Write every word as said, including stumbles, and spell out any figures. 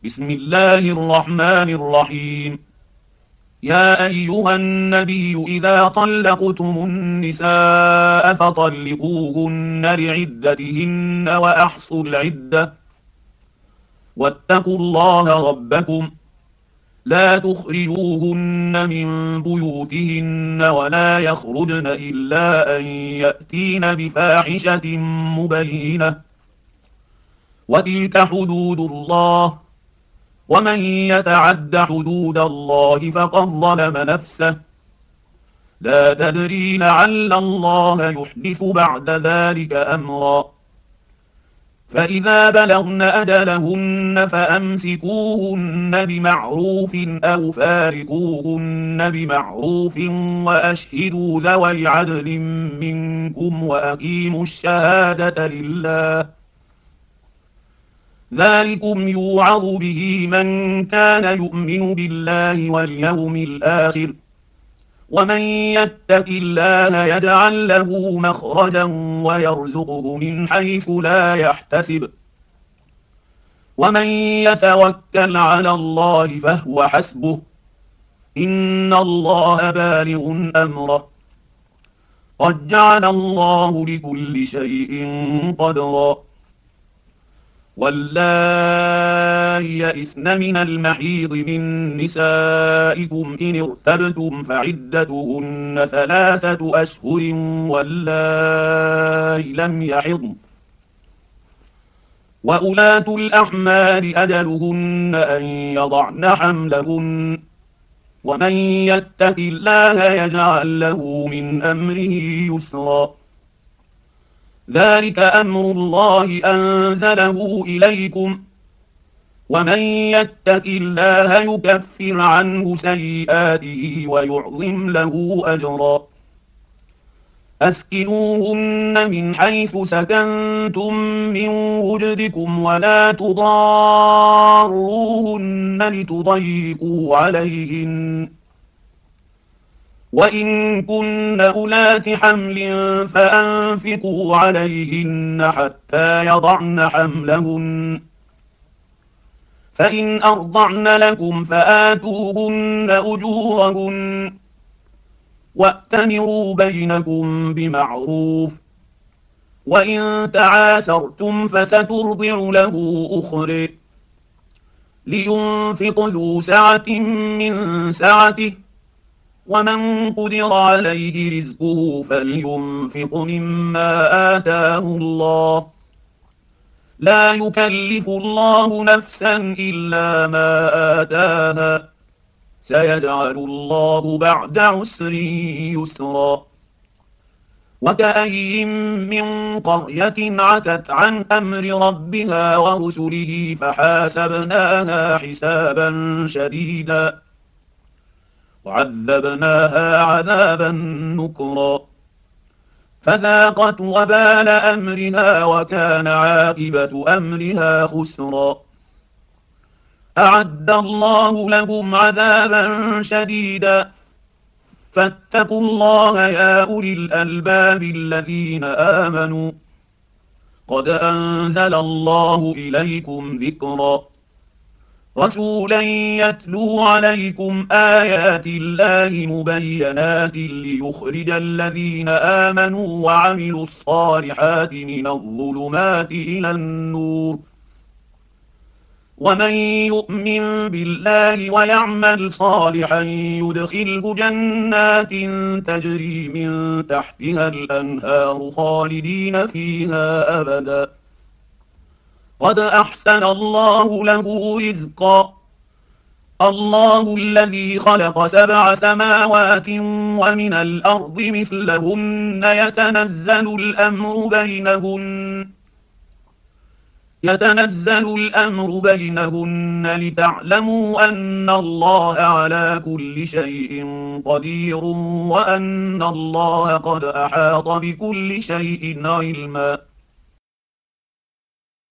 بسم الله الرحمن الرحيم. يا أيها النبي إذا طلقتم النساء فطلقوهن لعدتهن وأحصوا العدة واتقوا الله ربكم لا تخرجوهن من بيوتهن ولا يخرجن إلا أن يأتين بفاحشة مبينة وتلك حدود الله ومن يتعد حدود الله فقد ظلم نفسه لا تدري لعل الله يحدث بعد ذلك أمرا فإذا بلغن أجلهن فأمسكوهن بمعروف أو فارقوهن بمعروف وأشهدوا ذوي عدل منكم وأقيموا الشهادة لله ذلكم يوعظ به من كان يؤمن بالله واليوم الآخر ومن يتق الله يجعل له مخرجا ويرزقه من حيث لا يحتسب ومن يتوكل على الله فهو حسبه إن الله بالغ أمره قد جعل الله لكل شيء قدرا واللائي يئسن من المحيض من نسائكم إن ارتبتم فعدتهن ثلاثة أشهر واللائي لم يحضن وأولاة الأحمال أجلهن أن يضعن حملهن ومن يتق الله يجعل له من أمره يسرا ذلك أمر الله أنزله إليكم ومن يتق الله يكفر عنه سيئاته ويعظم له أجرا أسكنوهن من حيث سكنتم من وجدكم ولا تضاروهن لتضيقوا عليهن وإن كن أولات حمل فأنفقوا عليهن حتى يضعن حملهن فإن أرضعن لكم فآتوهن أجورهن وأتمروا بينكم بمعروف وإن تعاسرتم فسترضع له أخرى لينفق ذو سعة من سعته ومن قدر عليه رزقه فلينفق مما آتاه الله لا يكلف الله نفسا إلا ما آتاها سيجعل الله بعد عسر يسرا وكأي من قرية عتت عن أمر ربها ورسله فحاسبناها حسابا شديدا وعذبناها عذابا نكرا فذاقت وبال أمرها وكان عاقبة أمرها خسرا أعد الله لهم عذابا شديدا فاتقوا الله يا أولي الألباب الذين آمنوا قد أنزل الله إليكم ذكرا رسولا يتلو عليكم آيات الله مبينات ليخرج الذين آمنوا وعملوا الصالحات من الظلمات إلى النور ومن يؤمن بالله ويعمل صالحا يدخله جنات تجري من تحتها الأنهار خالدين فيها أبدا قد أحسن الله له رزقا الله الذي خلق سبع سماوات ومن الأرض مثلهن يتنزل الأمر بينهن يتنزل الأمر بينهن لتعلموا أن الله على كل شيء قدير وأن الله قد أحاط بكل شيء علما